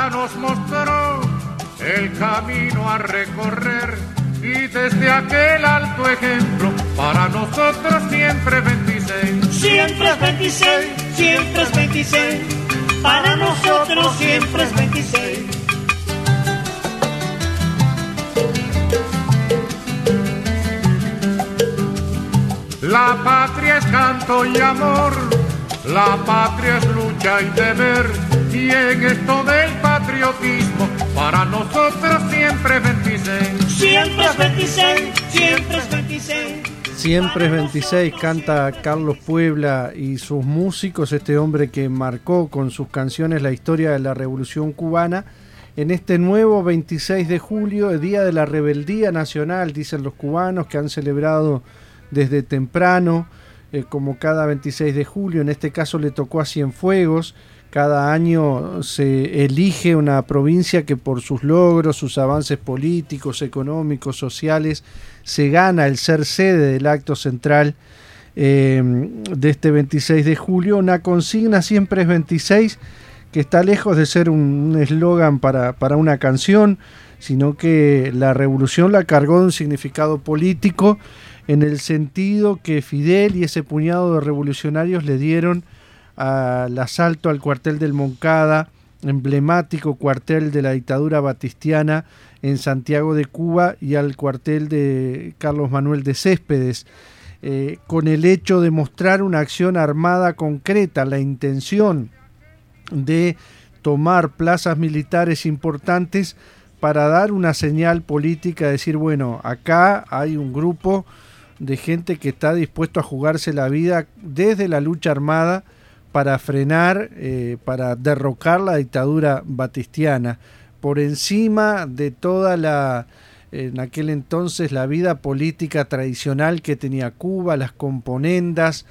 Cuba nos mostró el camino a recorrer y desde aquel alto ejemplo para nosotros siempre es 26. Siempre es 26, siempre es 26, para nosotros siempre es 26. La patria es canto y amor, la patria es lucha y deber, y en esto del patriotismo para nosotros siempre es 26. Siempre es 26, siempre es 26. Siempre es 26, canta Carlos Puebla y sus músicos, este hombre que marcó con sus canciones la historia de la Revolución Cubana. En este nuevo 26 de julio, el Día de la Rebeldía Nacional, dicen los cubanos, que han celebrado desde temprano, como cada 26 de julio. En este caso le tocó a Cienfuegos. Cada año se elige una provincia que por sus logros, sus avances políticos, económicos, sociales, se gana el ser sede del acto central de este 26 de julio. Una consigna siempre es 26, que está lejos de ser un eslogan para una canción, sino que la revolución la cargó de un significado político, en el sentido que Fidel y ese puñado de revolucionarios le dieron al asalto al cuartel del Moncada, emblemático cuartel de la dictadura batistiana en Santiago de Cuba, y al cuartel de Carlos Manuel de Céspedes, con el hecho de mostrar una acción armada concreta, la intención de tomar plazas militares importantes para dar una señal política, decir, bueno, acá hay un grupo de gente que está dispuesto a jugarse la vida desde la lucha armada para frenar, para derrocar la dictadura batistiana, por encima de toda en aquel entonces, la vida política tradicional que tenía Cuba, las componendas,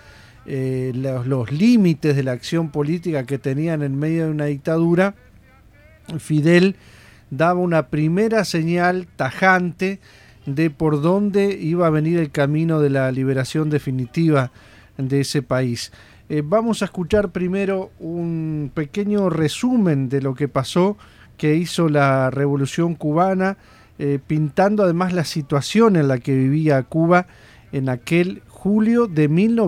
los límites de la acción política que tenían en medio de una dictadura. Fidel daba una primera señal tajante de por dónde iba a venir el camino de la liberación definitiva de ese país. Vamos a escuchar primero un pequeño resumen de lo que pasó, que hizo la Revolución Cubana, pintando además la situación en la que vivía Cuba en aquel julio de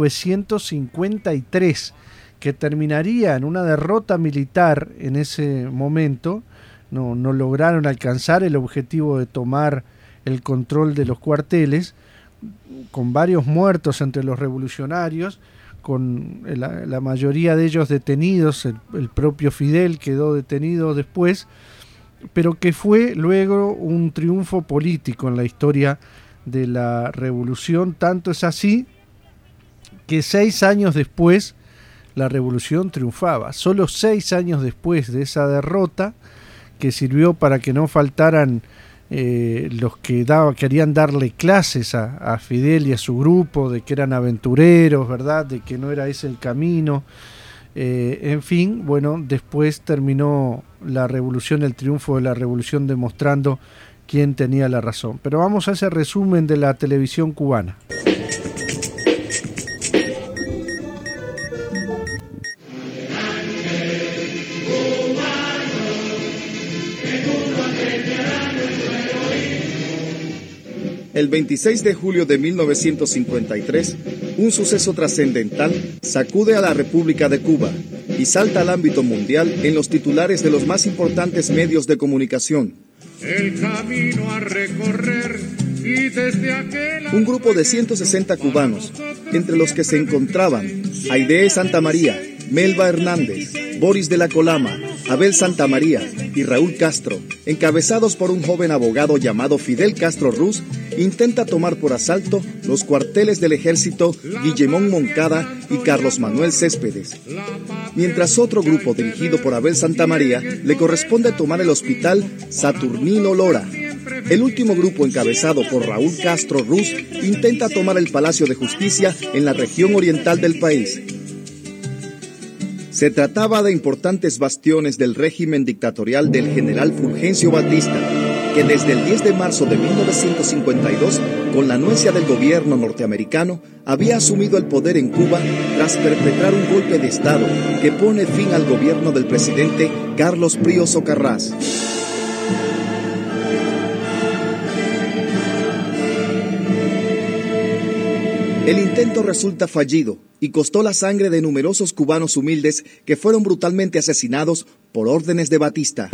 1953, que terminaría en una derrota militar en ese momento. No lograron alcanzar el objetivo de tomar el control de los cuarteles, con varios muertos entre los revolucionarios, con la mayoría de ellos detenidos. El propio Fidel quedó detenido después, pero que fue luego un triunfo político en la historia de la revolución. Tanto es así que 6 años después la revolución triunfaba. Solo 6 años después de esa derrota, que sirvió para que no faltaran los que querían darle clases a Fidel y a su grupo, de que eran aventureros, ¿verdad?, de que no era ese el camino. En fin, bueno, después terminó la revolución, el triunfo de la revolución, demostrando quién tenía la razón. Pero vamos a ese resumen de la televisión cubana. El 26 de julio de 1953, un suceso trascendental sacude a la República de Cuba y salta al ámbito mundial en los titulares de los más importantes medios de comunicación. El camino a recorrer y desde aquel... Un grupo de 160 cubanos, entre los que se encontraban Aide Santamaría, Melba Hernández, Boris de la Colama, Abel Santamaría y Raúl Castro, encabezados por un joven abogado llamado Fidel Castro Ruz, intenta tomar por asalto los cuarteles del ejército Guillemón Moncada y Carlos Manuel Céspedes. Mientras otro grupo dirigido por Abel Santamaría le corresponde tomar el hospital Saturnino Lora. El último grupo, encabezado por Raúl Castro Ruz, intenta tomar el Palacio de Justicia en la región oriental del país. Se trataba de importantes bastiones del régimen dictatorial del general Fulgencio Batista, que desde el 10 de marzo de 1952 con la anuencia del gobierno norteamericano, había asumido el poder en Cuba tras perpetrar un golpe de Estado que pone fin al gobierno del presidente Carlos Prío Socarrás. El intento resulta fallido y costó la sangre de numerosos cubanos humildes que fueron brutalmente asesinados por órdenes de Batista.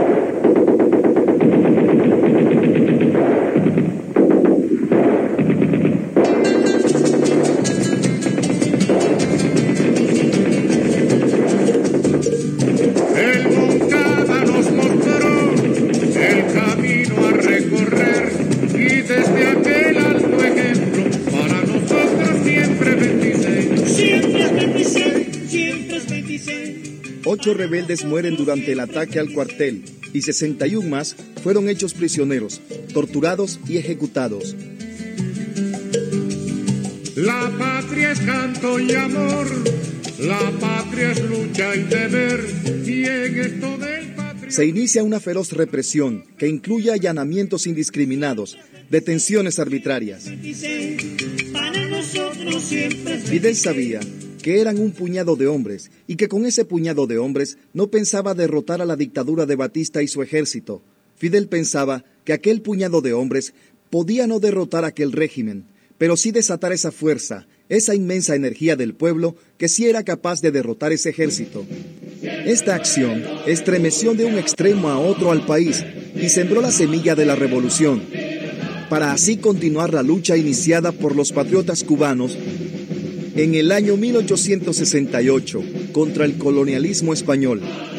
Desde aquel alto ejemplo, para nosotros siempre 26. Siempre es 26, siempre es 26. 8 rebeldes mueren durante el ataque al cuartel y 61 más fueron hechos prisioneros, torturados y ejecutados. La patria es canto y amor, la patria es lucha y deber, y en esto del se inicia una feroz represión que incluye allanamientos indiscriminados, detenciones arbitrarias. Fidel sabía que eran un puñado de hombres y que con ese puñado de hombres no pensaba derrotar a la dictadura de Batista y su ejército. Fidel pensaba que aquel puñado de hombres podía no derrotar aquel régimen, pero sí desatar esa fuerza, esa inmensa energía del pueblo que sí era capaz de derrotar ese ejército. Esta acción estremeció de un extremo a otro al país y sembró la semilla de la revolución, para así continuar la lucha iniciada por los patriotas cubanos en el año 1868 contra el colonialismo español.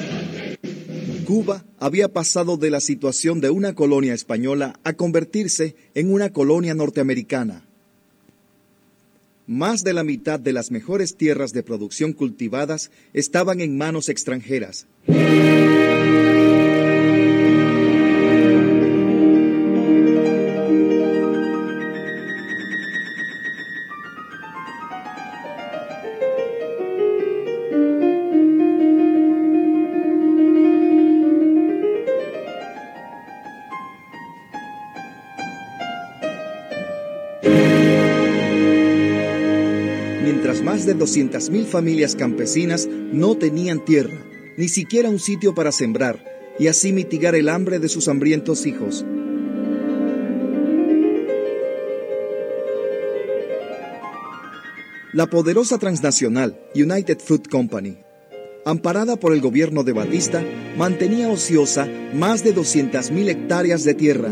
Cuba había pasado de la situación de una colonia española a convertirse en una colonia norteamericana. Más de la mitad de las mejores tierras de producción cultivadas estaban en manos extranjeras. Mientras más de 200.000 familias campesinas no tenían tierra, ni siquiera un sitio para sembrar, y así mitigar el hambre de sus hambrientos hijos. La poderosa transnacional United Fruit Company, amparada por el gobierno de Batista, mantenía ociosa más de 200.000 hectáreas de tierra.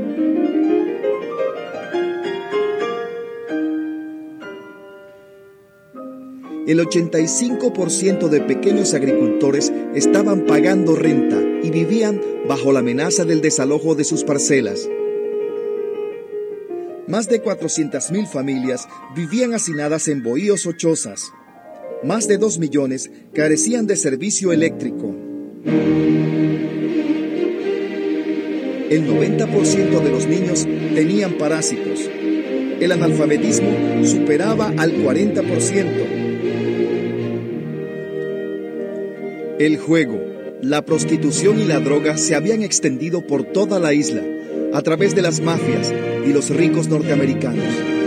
El 85% de pequeños agricultores estaban pagando renta y vivían bajo la amenaza del desalojo de sus parcelas. Más de 400.000 familias vivían hacinadas en bohíos o chozas. Más de 2 millones carecían de servicio eléctrico. El 90% de los niños tenían parásitos. El analfabetismo superaba al 40%. El juego, la prostitución y la droga se habían extendido por toda la isla, a través de las mafias y los ricos norteamericanos.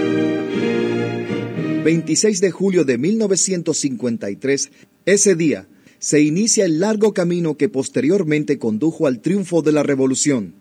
26 de julio de 1953, ese día, se inicia el largo camino que posteriormente condujo al triunfo de la revolución.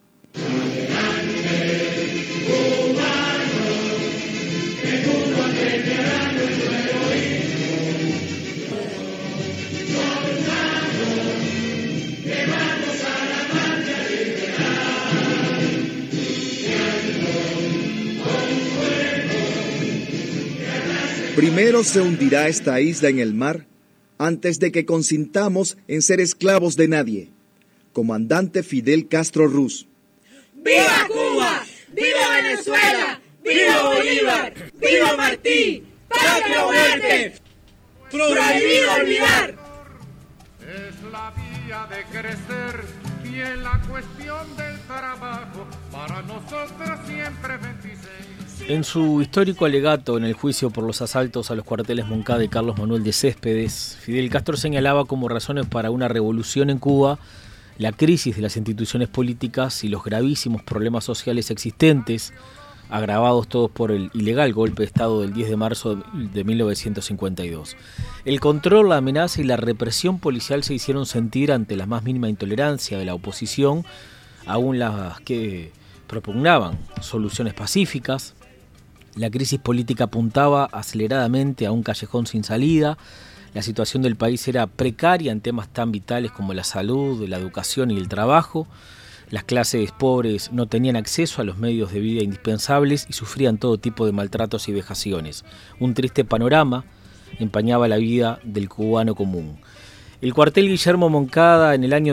Primero se hundirá esta isla en el mar antes de que consintamos en ser esclavos de nadie. Comandante Fidel Castro Ruz. ¡Viva Cuba! ¡Viva Venezuela! ¡Viva Bolívar! ¡Viva Martí! ¡Patria o muerte! ¡Prohibido olvidar! Es la vía de crecer y en la cuestión del trabajo para nosotros siempre 26. En su histórico alegato en el juicio por los asaltos a los cuarteles Moncada y Carlos Manuel de Céspedes, Fidel Castro señalaba como razones para una revolución en Cuba la crisis de las instituciones políticas y los gravísimos problemas sociales existentes, agravados todos por el ilegal golpe de Estado del 10 de marzo de 1952. El control, la amenaza y la represión policial se hicieron sentir ante la más mínima intolerancia de la oposición, aún las que propugnaban soluciones pacíficas. La crisis política apuntaba aceleradamente a un callejón sin salida. La situación del país era precaria en temas tan vitales como la salud, la educación y el trabajo. Las clases pobres no tenían acceso a los medios de vida indispensables y sufrían todo tipo de maltratos y vejaciones. Un triste panorama empañaba la vida del cubano común. El cuartel Guillermo Moncada en el año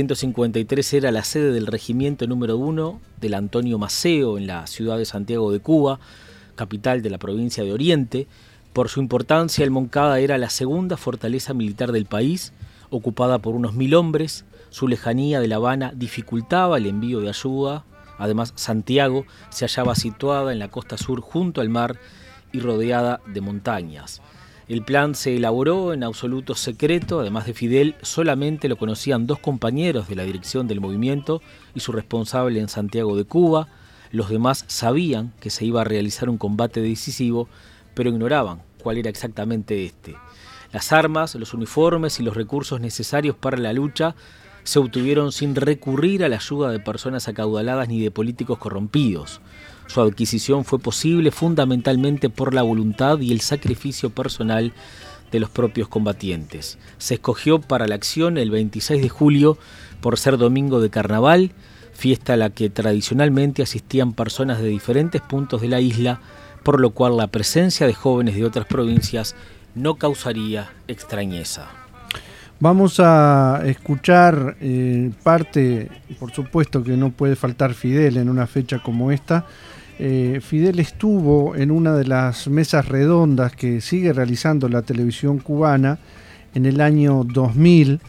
1953 era la sede del regimiento número 1 del Antonio Maceo en la ciudad de Santiago de Cuba, capital de la provincia de Oriente. Por su importancia, el Moncada era la segunda fortaleza militar del país, ocupada por unos 1000 hombres. Su lejanía de La Habana dificultaba el envío de ayuda. Además, Santiago se hallaba situada en la costa sur junto al mar y rodeada de montañas. El plan se elaboró en absoluto secreto. Además de Fidel, solamente lo conocían 2 compañeros de la dirección del movimiento y su responsable en Santiago de Cuba. Los demás sabían que se iba a realizar un combate decisivo, pero ignoraban cuál era exactamente este. Las armas, los uniformes y los recursos necesarios para la lucha se obtuvieron sin recurrir a la ayuda de personas acaudaladas ni de políticos corrompidos. Su adquisición fue posible fundamentalmente por la voluntad y el sacrificio personal de los propios combatientes. Se escogió para la acción el 26 de julio por ser domingo de carnaval, fiesta a la que tradicionalmente asistían personas de diferentes puntos de la isla, por lo cual la presencia de jóvenes de otras provincias no causaría extrañeza. Vamos a escuchar parte, por supuesto que no puede faltar Fidel en una fecha como esta. Fidel estuvo en una de las mesas redondas que sigue realizando la televisión cubana en el año 2000,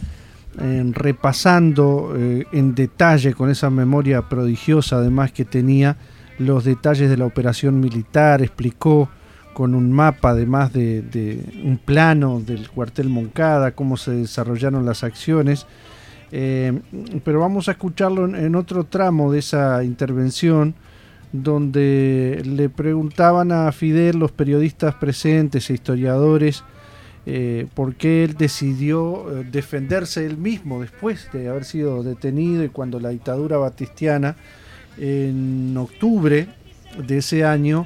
repasando en detalle, con esa memoria prodigiosa además que tenía, los detalles de la operación militar. Explicó con un mapa, además de un plano del cuartel Moncada, cómo se desarrollaron las acciones. Pero vamos a escucharlo en otro tramo de esa intervención, donde le preguntaban a Fidel los periodistas presentes e historiadores por qué él decidió defenderse él mismo después de haber sido detenido, y cuando la dictadura batistiana en octubre de ese año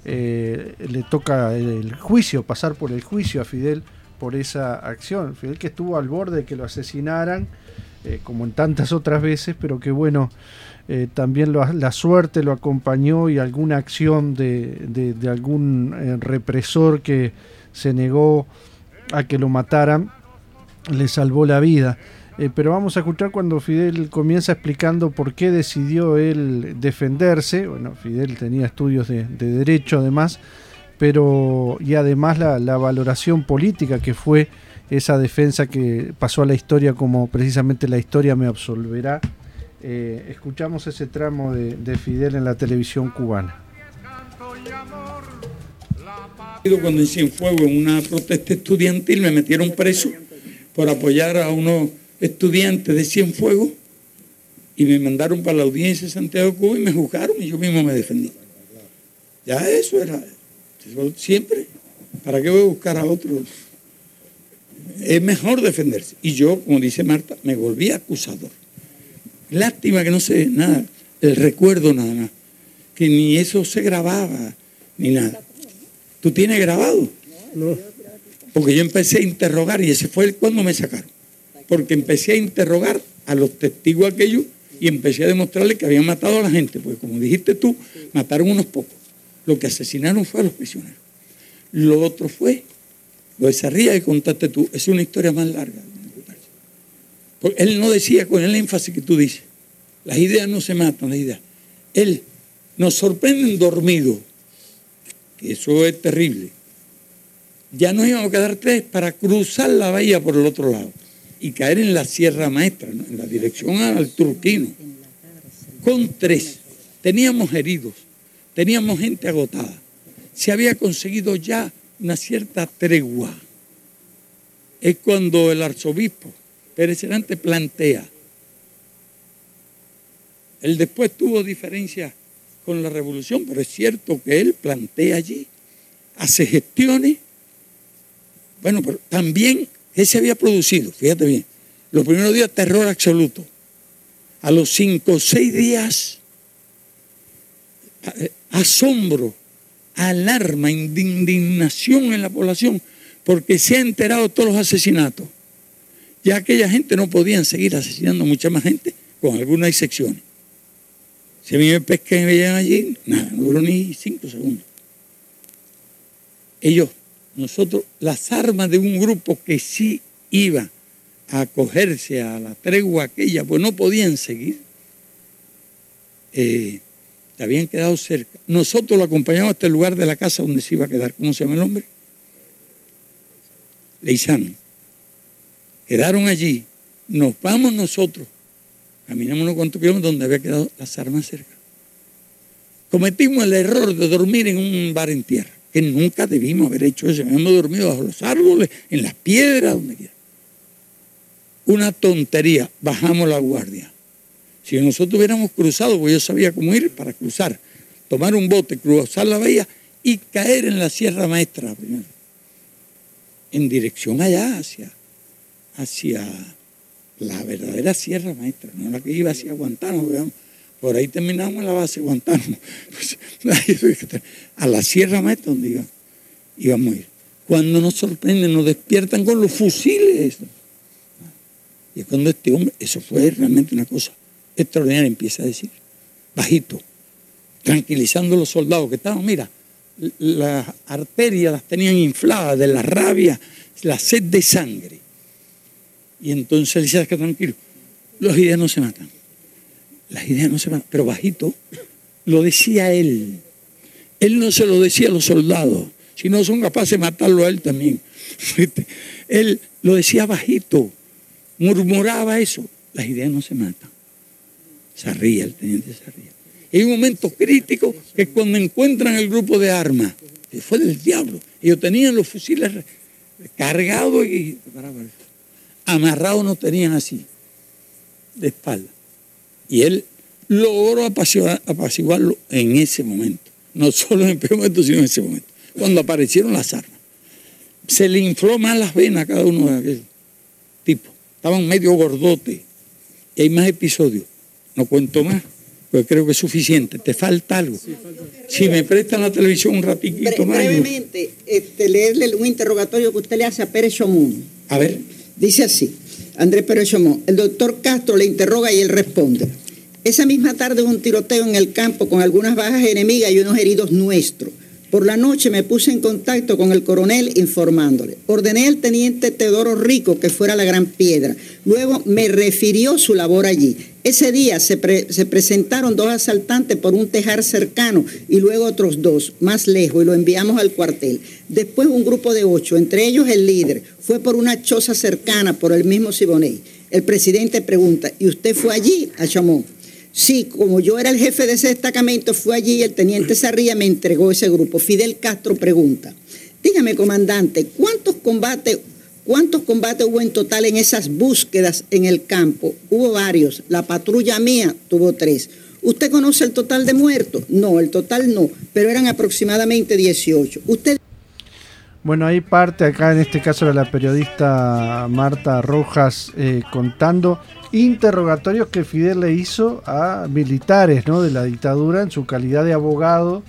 le toca el juicio, pasar por el juicio a Fidel por esa acción. Fidel que estuvo al borde de que lo asesinaran, como en tantas otras veces, pero que bueno, también la suerte lo acompañó, y alguna acción de algún represor que se negó a que lo mataran le salvó la vida. Pero vamos a escuchar cuando Fidel comienza explicando por qué decidió él defenderse. Bueno, Fidel tenía estudios de derecho además, y además la valoración política que fue esa defensa, que pasó a la historia como precisamente la historia me absolverá. Escuchamos ese tramo de Fidel en la televisión cubana. Cuando en Cienfuegos, en una protesta estudiantil, me metieron preso por apoyar a unos estudiantes de Cienfuegos, y me mandaron para la audiencia de Santiago de Cuba y me juzgaron, y yo mismo me defendí. Ya eso era siempre. ¿Para qué voy a buscar a otros? Es mejor defenderse. Y yo, como dice Marta, me volví acusador. Lástima que no sé nada, el recuerdo nada más, que ni eso se grababa ni nada. ¿Tú tienes grabado? No. Porque yo empecé a interrogar, y ese fue cuando me sacaron. Porque empecé a interrogar a los testigos aquellos y empecé a demostrarles que habían matado a la gente. Porque como dijiste tú, mataron unos pocos. Lo que asesinaron fue a los prisioneros. Lo otro fue, lo de Sarria que contaste tú, es una historia más larga. Porque él no decía con el énfasis que tú dices, las ideas no se matan, las ideas. Él nos sorprenden dormidos, que eso es terrible. Ya nos íbamos a quedar 3 para cruzar la bahía por el otro lado y caer en la Sierra Maestra, ¿no? En la dirección al Turquino. Con 3. Teníamos heridos, teníamos gente agotada. Se había conseguido ya una cierta tregua. Es cuando el arzobispo Pérez Herante plantea. Él después tuvo diferencias con la revolución, pero es cierto que él plantea allí, hace gestiones. Bueno, pero también él se había producido, fíjate bien, los primeros días terror absoluto. A los 5 o 6 días, asombro, alarma, indignación en la población, porque se ha enterado de todos los asesinatos. Ya aquella gente no podían seguir asesinando a mucha más gente, con algunas excepciones. Si a mí me pescan y me llegan allí, nada, no duró ni 5 segundos. Nosotros, las armas de un grupo que sí iba a acogerse a la tregua aquella, pues no podían seguir, habían quedado cerca. Nosotros lo acompañamos hasta el lugar de la casa donde se iba a quedar. ¿Cómo se llama el hombre? Leizano. Quedaron allí, nos vamos nosotros, caminamos unos cuantos kilómetros donde había quedado las armas cerca. Cometimos el error de dormir en un bar en tierra, que nunca debimos haber hecho eso. Hemos dormido bajo los árboles, en las piedras, donde quiera. Una tontería, bajamos la guardia. Si nosotros hubiéramos cruzado, pues yo sabía cómo ir para cruzar, tomar un bote, cruzar la bahía y caer en la Sierra Maestra primero, en dirección allá, hacia la verdadera Sierra Maestra, no la que iba hacia Guantánamo, digamos. Por ahí terminamos la base de Guantánamo, pues, a la Sierra Maestra donde íbamos a ir. Cuando nos sorprenden, nos despiertan con los fusiles. Y cuando este hombre, eso fue realmente una cosa extraordinaria, empieza a decir, bajito, tranquilizando a los soldados que estaban, mira, las arterias las tenían infladas de la rabia, la sed de sangre. Y entonces le decía, que tranquilo, las ideas no se matan. Las ideas no se matan, pero bajito, lo decía él. Él no se lo decía a los soldados, si no son capaces de matarlo a él también. Él lo decía bajito, murmuraba eso. Las ideas no se matan. Se ría, el teniente se ría. Hay un momento crítico que cuando encuentran el grupo de armas, que fue del diablo, ellos tenían los fusiles cargados y amarrados, no tenían así, de espalda. Y él logró apaciguarlo en ese momento. No solo en el peor momento, sino en ese momento. Cuando aparecieron las armas. Se le infló más las venas a cada uno de aquellos tipos. Estaban medio gordotes. Y hay más episodios. No cuento más, porque creo que es suficiente. ¿Te falta algo? Sí, falta. Si me prestan la televisión un ratiquito más. Brevemente, leerle un interrogatorio que usted le hace a Pérez Chomún. A ver. Dice así, Andrés Pérez Chomún, el doctor Castro le interroga y él responde. Esa misma tarde hubo un tiroteo en el campo con algunas bajas enemigas y unos heridos nuestros. Por la noche me puse en contacto con el coronel informándole. Ordené al teniente Teodoro Rico que fuera a la Gran Piedra. Luego me refirió su labor allí. Ese día se presentaron 2 asaltantes por un tejar cercano y luego otros 2 más lejos y lo enviamos al cuartel. Después un grupo de 8, entre ellos el líder, fue por una choza cercana por el mismo Siboney. El presidente pregunta, ¿y usted fue allí a Chamón? Sí, como yo era el jefe de ese destacamento, fue allí y el teniente Sarría me entregó ese grupo. Fidel Castro pregunta, dígame, comandante, ¿cuántos combates hubo en total en esas búsquedas en el campo? Hubo varios, la patrulla mía tuvo 3. ¿Usted conoce el total de muertos? No, el total no, pero eran aproximadamente 18. Bueno, hay parte acá, en este caso era la periodista Marta Rojas contando interrogatorios que Fidel le hizo a militares, ¿no?, de la dictadura en su calidad de abogado,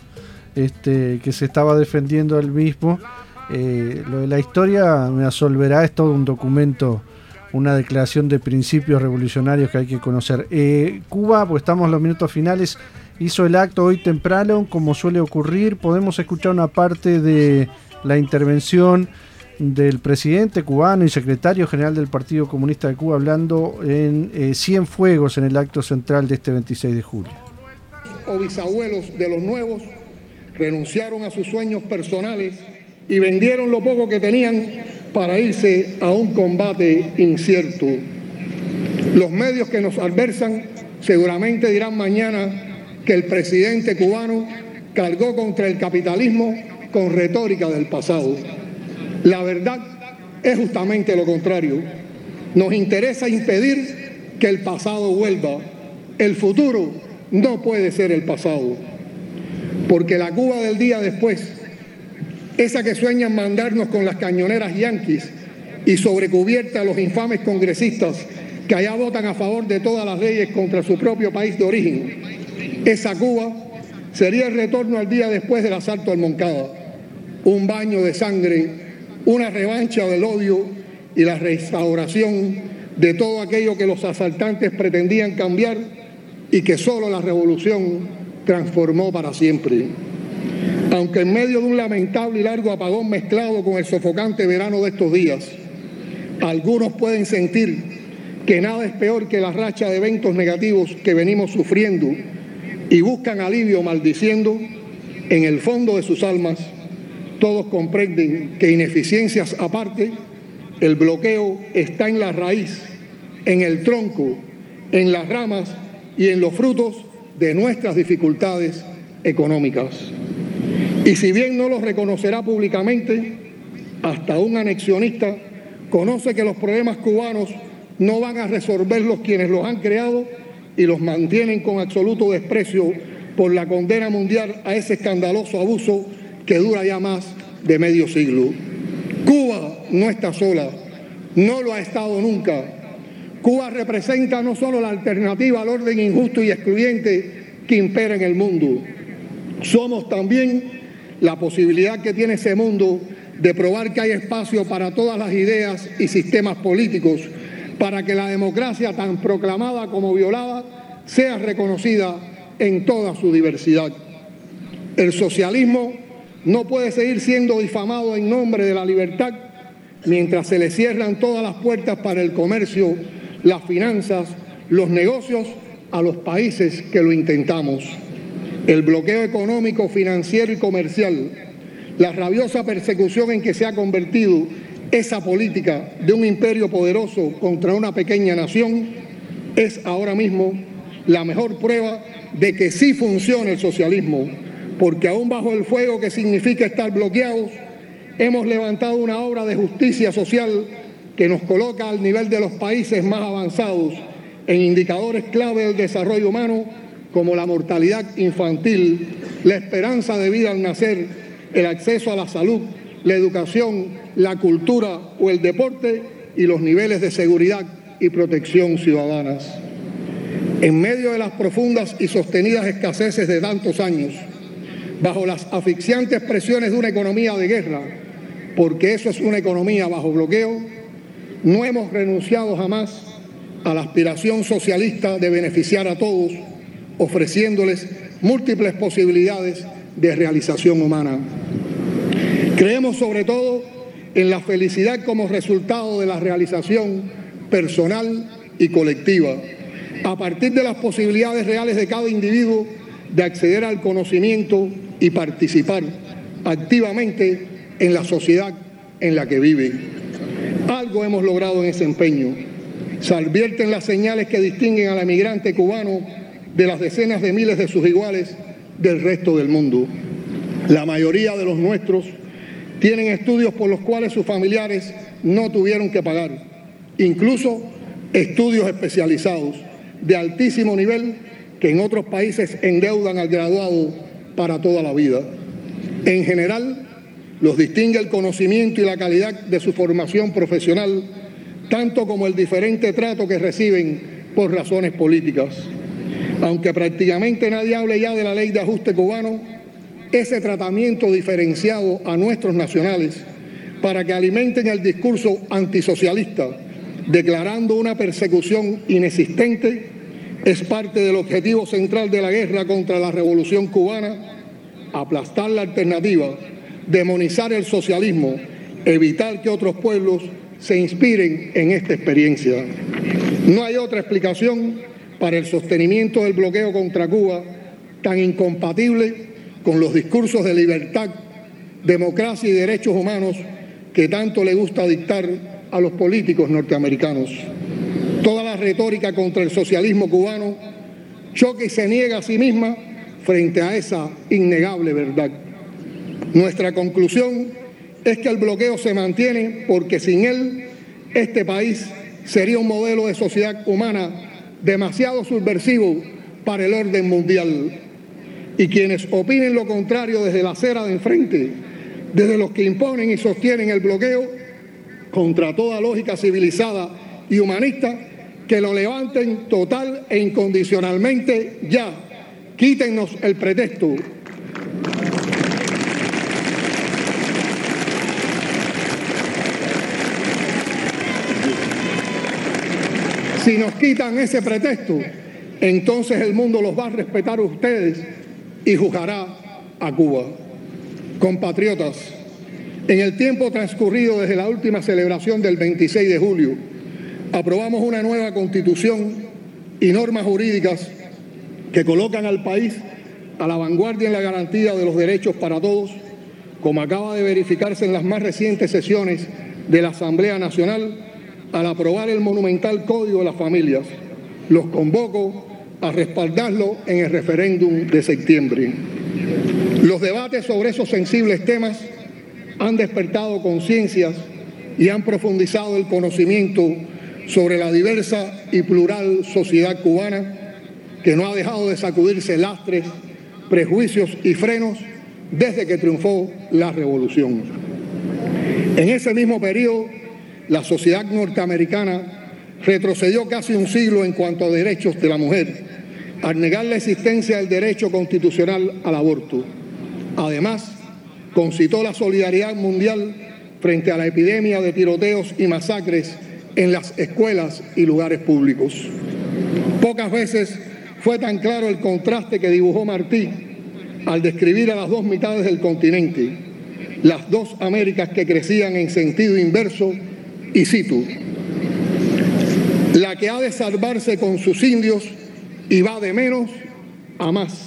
que se estaba defendiendo él mismo. Lo de la historia me absolverá, es todo un documento, una declaración de principios revolucionarios que hay que conocer. Cuba, pues estamos en los minutos finales, hizo el acto hoy temprano, como suele ocurrir. Podemos escuchar una parte de la intervención del presidente cubano y secretario general del Partido Comunista de Cuba hablando en Cienfuegos, en el acto central de este 26 de julio. O bisabuelos de los nuevos renunciaron a sus sueños personales y vendieron lo poco que tenían para irse a un combate incierto. Los medios que nos adversan seguramente dirán mañana que el presidente cubano cargó contra el capitalismo con retórica del pasado. La verdad es justamente lo contrario. Nos interesa impedir que el pasado vuelva. El futuro no puede ser el pasado. porque la Cuba del día después, esa que sueñan mandarnos con las cañoneras yanquis y sobrecubierta a los infames congresistas que allá votan a favor de todas las leyes contra su propio país de origen, esa Cuba sería el retorno al día después del asalto al Moncada, un baño de sangre, una revancha del odio y la restauración de todo aquello que los asaltantes pretendían cambiar y que solo la revolución transformó para siempre. Aunque en medio de un lamentable y largo apagón mezclado con el sofocante verano de estos días, algunos pueden sentir que nada es peor que la racha de eventos negativos que venimos sufriendo y buscan alivio maldiciendo, en el fondo de sus almas todos comprenden que, ineficiencias aparte, el bloqueo está en la raíz, en el tronco, en las ramas y en los frutos de nuestras dificultades económicas. Y si bien no los reconocerá públicamente, hasta un anexionista conoce que los problemas cubanos no van a resolverlos quienes los han creado y los mantienen con absoluto desprecio por la condena mundial a ese escandaloso abuso que dura ya más de medio siglo. Cuba no está sola, no lo ha estado nunca. Cuba representa no solo la alternativa al orden injusto y excluyente que impera en el mundo, somos también la posibilidad que tiene ese mundo de probar que hay espacio para todas las ideas y sistemas políticos, para que la democracia, tan proclamada como violada, sea reconocida en toda su diversidad. El socialismo no puede seguir siendo difamado en nombre de la libertad mientras se le cierran todas las puertas para el comercio, las finanzas, los negocios a los países que lo intentamos. El bloqueo económico, financiero y comercial, la rabiosa persecución en que se ha convertido esa política de un imperio poderoso contra una pequeña nación, es ahora mismo la mejor prueba de que sí funciona el socialismo, porque aún bajo el fuego que significa estar bloqueados, hemos levantado una obra de justicia social que nos coloca al nivel de los países más avanzados en indicadores clave del desarrollo humano, como la mortalidad infantil, la esperanza de vida al nacer, el acceso a la salud, la educación, la cultura o el deporte y los niveles de seguridad y protección ciudadanas. En medio de las profundas y sostenidas escaseces de tantos años, bajo las asfixiantes presiones de una economía de guerra, porque eso es una economía bajo bloqueo, no hemos renunciado jamás a la aspiración socialista de beneficiar a todos, ofreciéndoles múltiples posibilidades de realización humana. Creemos sobre todo en la felicidad como resultado de la realización personal y colectiva, a partir de las posibilidades reales de cada individuo de acceder al conocimiento y participar activamente en la sociedad en la que vive. Algo hemos logrado en ese empeño. Se advierten las señales que distinguen al emigrante cubano de las decenas de miles de sus iguales del resto del mundo. La mayoría de los nuestros tienen estudios por los cuales sus familiares no tuvieron que pagar, incluso estudios especializados de altísimo nivel que en otros países endeudan al graduado para toda la vida. En general, los distingue el conocimiento y la calidad de su formación profesional, tanto como el diferente trato que reciben por razones políticas. Aunque prácticamente nadie hable ya de la ley de ajuste cubano, ese tratamiento diferenciado a nuestros nacionales para que alimenten el discurso antisocialista, declarando una persecución inexistente, es parte del objetivo central de la guerra contra la revolución cubana: aplastar la alternativa, demonizar el socialismo, evitar que otros pueblos se inspiren en esta experiencia. No hay otra explicación para el sostenimiento del bloqueo contra Cuba, tan incompatible con los discursos de libertad, democracia y derechos humanos que tanto le gusta dictar a los políticos norteamericanos. Toda la retórica contra el socialismo cubano choca y se niega a sí misma frente a esa innegable verdad. Nuestra conclusión es que el bloqueo se mantiene porque sin él este país sería un modelo de sociedad humana demasiado subversivo para el orden mundial. Y quienes opinen lo contrario desde la acera de enfrente, desde los que imponen y sostienen el bloqueo, contra toda lógica civilizada y humanista, que lo levanten total e incondicionalmente ya. Quítennos el pretexto. Si nos quitan ese pretexto, entonces el mundo los va a respetar a ustedes y juzgará a Cuba. Compatriotas, en el tiempo transcurrido desde la última celebración del 26 de julio, aprobamos una nueva Constitución y normas jurídicas que colocan al país a la vanguardia en la garantía de los derechos para todos, como acaba de verificarse en las más recientes sesiones de la Asamblea Nacional al aprobar el monumental Código de las Familias. Los convoco a respaldarlo en el referéndum de septiembre. Los debates sobre esos sensibles temas han despertado conciencias y han profundizado el conocimiento sobre la diversa y plural sociedad cubana, que no ha dejado de sacudirse lastres, prejuicios y frenos desde que triunfó la revolución. En ese mismo periodo, la sociedad norteamericana retrocedió casi un siglo en cuanto a derechos de la mujer, al negar la existencia del derecho constitucional al aborto. Además, concitó la solidaridad mundial frente a la epidemia de tiroteos y masacres en las escuelas y lugares públicos. Pocas veces fue tan claro el contraste que dibujó Martí al describir a las dos mitades del continente, las dos Américas que crecían en sentido inverso, y cito: la que ha de salvarse con sus indios y va de menos a más.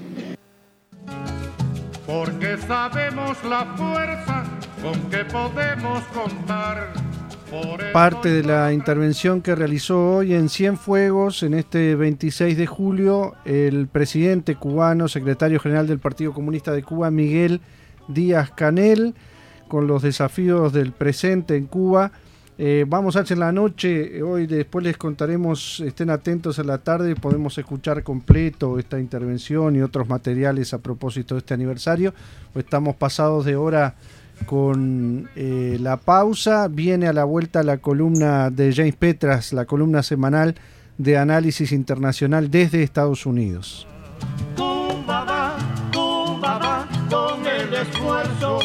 Porque sabemos la fuerza con que podemos contar. Parte de la intervención que realizó hoy en Cienfuegos, en este 26 de julio, el presidente cubano, secretario general del Partido Comunista de Cuba, Miguel Díaz-Canel, con los desafíos del presente en Cuba. Vamos a hacer la noche, hoy después les contaremos, estén atentos a la tarde, podemos escuchar completo esta intervención y otros materiales a propósito de este aniversario. Estamos pasados de hora con la pausa. Viene a la vuelta la columna de James Petras, la columna semanal de análisis internacional desde Estados Unidos. Cuba va con el esfuerzo